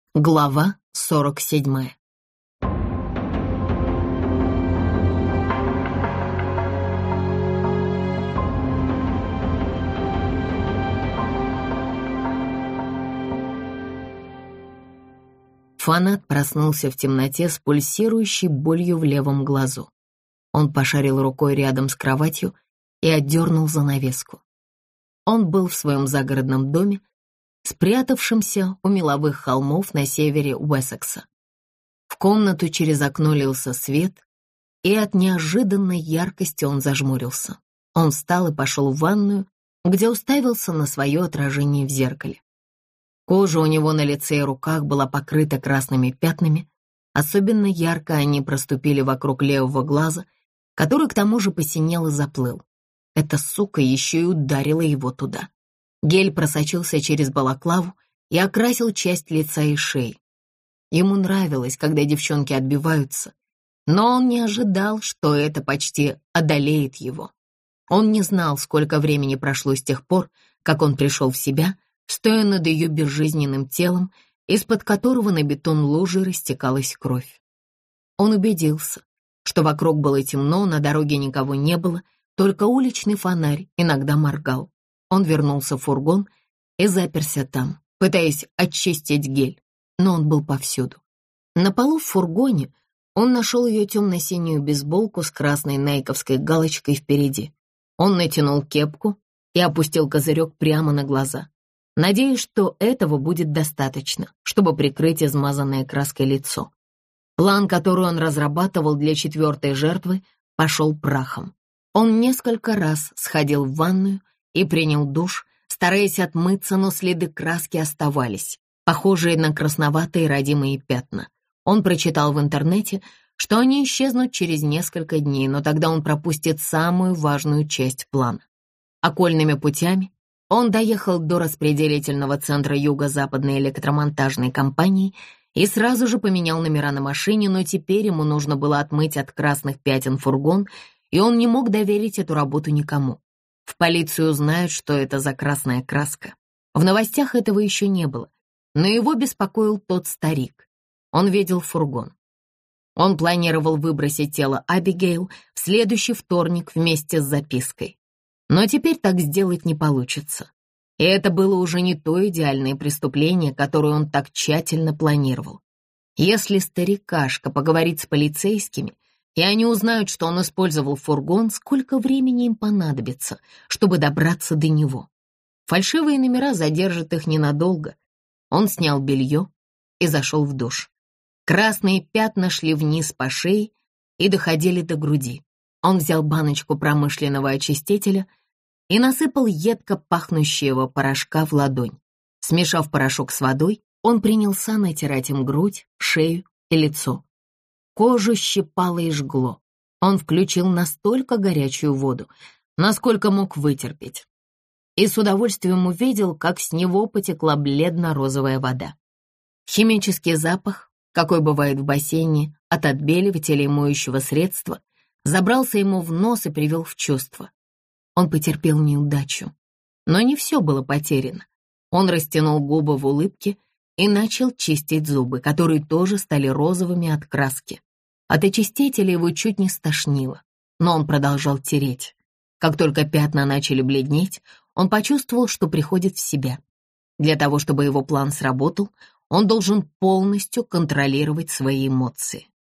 Глава 47. Фанат проснулся в темноте с пульсирующей болью в левом глазу. Он пошарил рукой рядом с кроватью и отдернул занавеску. Он был в своем загородном доме, спрятавшемся у меловых холмов на севере Уэссекса. В комнату через окно лился свет, и от неожиданной яркости он зажмурился. Он встал и пошел в ванную, где уставился на свое отражение в зеркале. Кожа у него на лице и руках была покрыта красными пятнами, особенно ярко они проступили вокруг левого глаза, который к тому же посинел и заплыл. Эта сука еще и ударила его туда. Гель просочился через балаклаву и окрасил часть лица и шеи. Ему нравилось, когда девчонки отбиваются, но он не ожидал, что это почти одолеет его. Он не знал, сколько времени прошло с тех пор, как он пришел в себя, стоя над ее безжизненным телом, из-под которого на бетон лужи растекалась кровь. Он убедился, что вокруг было темно, на дороге никого не было, только уличный фонарь иногда моргал. Он вернулся в фургон и заперся там, пытаясь очистить гель, но он был повсюду. На полу в фургоне он нашел ее темно-синюю бейсболку с красной найковской галочкой впереди. Он натянул кепку и опустил козырек прямо на глаза, надеясь, что этого будет достаточно, чтобы прикрыть измазанное краской лицо. План, который он разрабатывал для четвертой жертвы, пошел прахом. Он несколько раз сходил в ванную и принял душ, стараясь отмыться, но следы краски оставались, похожие на красноватые родимые пятна. Он прочитал в интернете, что они исчезнут через несколько дней, но тогда он пропустит самую важную часть плана. Окольными путями он доехал до распределительного центра юго-западной электромонтажной компании и сразу же поменял номера на машине, но теперь ему нужно было отмыть от красных пятен фургон, и он не мог доверить эту работу никому. В полицию узнают, что это за красная краска. В новостях этого еще не было, но его беспокоил тот старик. Он видел фургон. Он планировал выбросить тело Абигейл в следующий вторник вместе с запиской. Но теперь так сделать не получится. И это было уже не то идеальное преступление, которое он так тщательно планировал. Если старикашка поговорит с полицейскими, и они узнают, что он использовал фургон, сколько времени им понадобится, чтобы добраться до него. Фальшивые номера задержат их ненадолго. Он снял белье и зашел в душ. Красные пятна шли вниз по шее и доходили до груди. Он взял баночку промышленного очистителя и насыпал едко пахнущего порошка в ладонь. Смешав порошок с водой, он принялся натирать им грудь, шею и лицо. Кожу щипало и жгло. Он включил настолько горячую воду, насколько мог вытерпеть, и с удовольствием увидел, как с него потекла бледно-розовая вода. Химический запах, какой бывает в бассейне от отбеливателя и моющего средства, забрался ему в нос и привел в чувство. Он потерпел неудачу, но не все было потеряно. Он растянул губы в улыбке и начал чистить зубы, которые тоже стали розовыми от краски. От очистителя его чуть не стошнило, но он продолжал тереть. Как только пятна начали бледнеть, он почувствовал, что приходит в себя. Для того, чтобы его план сработал, он должен полностью контролировать свои эмоции.